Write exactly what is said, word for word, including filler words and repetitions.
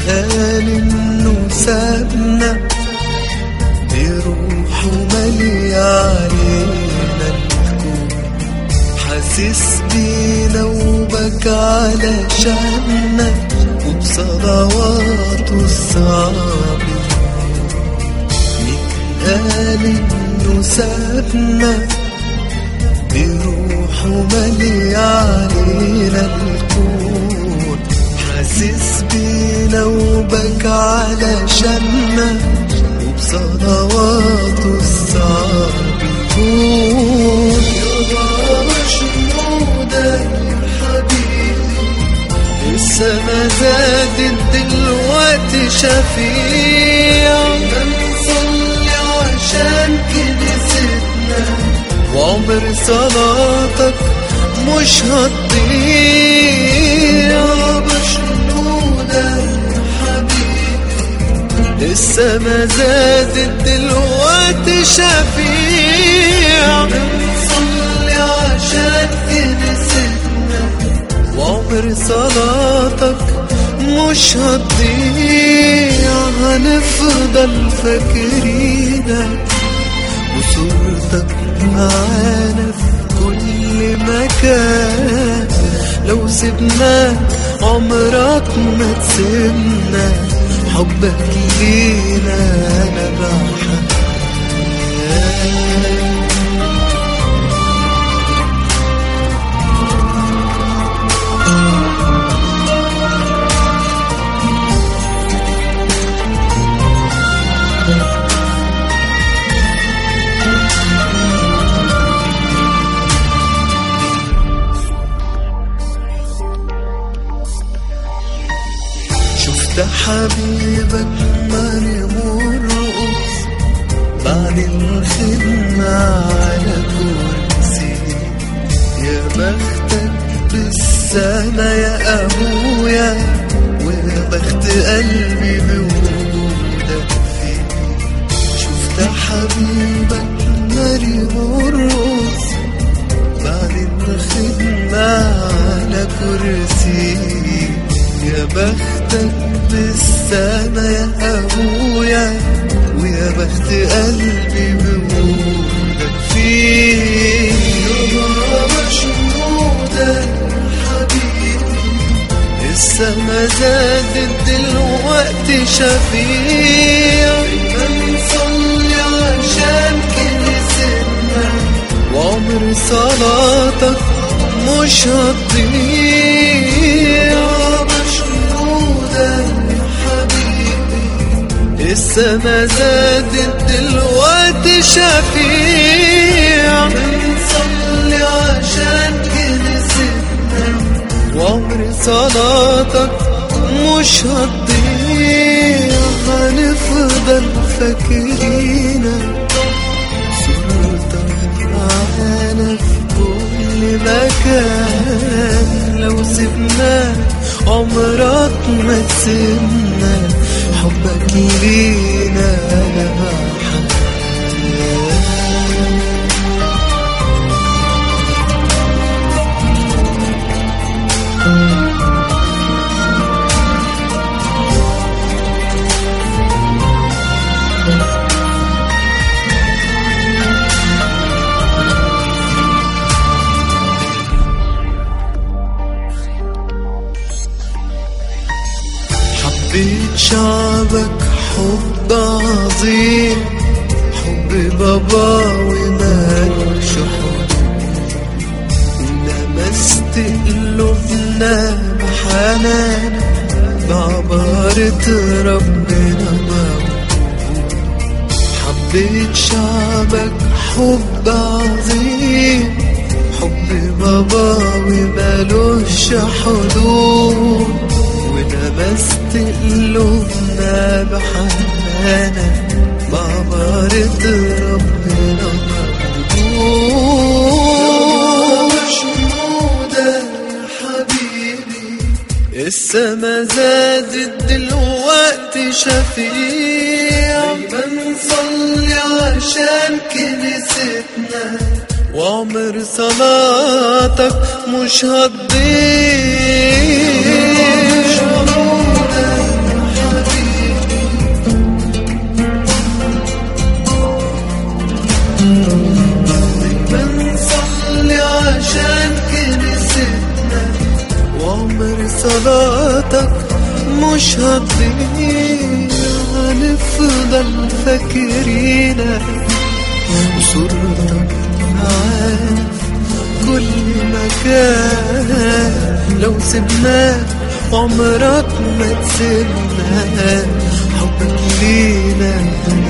قال إنه سابنا بروحه مالي علينا الكون، حاسس بينا وبكى علشاننا وبصلواته الصعبة. مين قال إنه سابنا بروحه مالي علينا الكون، حاسس بينا وبكى علشاننا وبصلواته الصعبة. يكون يابا شنودة يا حبيبي، السما زادت دلوقتي شفيع، بنصلي عشان كنيستنا وعمر صلاتك مش هتضيع. بشنودة يا حبيبي، السما زادت دلوقتي شفيع، بنصلي عشان كنيستنا وعمر صلاتك مش هتضيع. هنفضل فاكرينك وصورتك معانا في كل مكان، لو سيبناك عمرك ما تسيبنا، حبك لينا نبع حياة. شفت حبيبك ماني مرقص بعد الخدمة على كرسي، يا بختك بالسما يا أبويا، ويا بخت قلبي بوجودك فيه. شفت حبيبك ماني مرقص بعد الخدمة على كرسي، يا بختك بالسما يا أبويا، ويا بخت قلبي بوجودك فيه. يابا مشهودة يا حبيبي، السما زادت دلوقتي شفيع، بنصلي عشان كنيستنا وعمر صلاتك مش هتضيع. السما زادت دلوقتي شفيع، بنصلي عشان كنيستنا وعمر صلاتك مش هتضيع. هنفضل فاكرينك صورتك معانا في كل مكان، لو سيبناك عمرك ما تسيبنا، حبك لينا نبع حياة. حبيت شعبك حب عظيم، حب بابا ومالوش حدود، لمست قلوبنا بحنان بعبارة ربنا موجود. حبيت شعبك حب عظيم، حب بابا ومالوش حدود، ولمست قلوبنا بحنانا بعبارة ربنا موجود. مشهودة يا حبيبي، السما زادت دلوقتي شفيع، بنصلي عشان كنيستنا وعمر صلاتك مش هتضيع. مش هتضيع، هنفضل فاكرينك وصورتك معانا كل مكان. لو سبناك عمرك ما تسيبنا، حبك لينا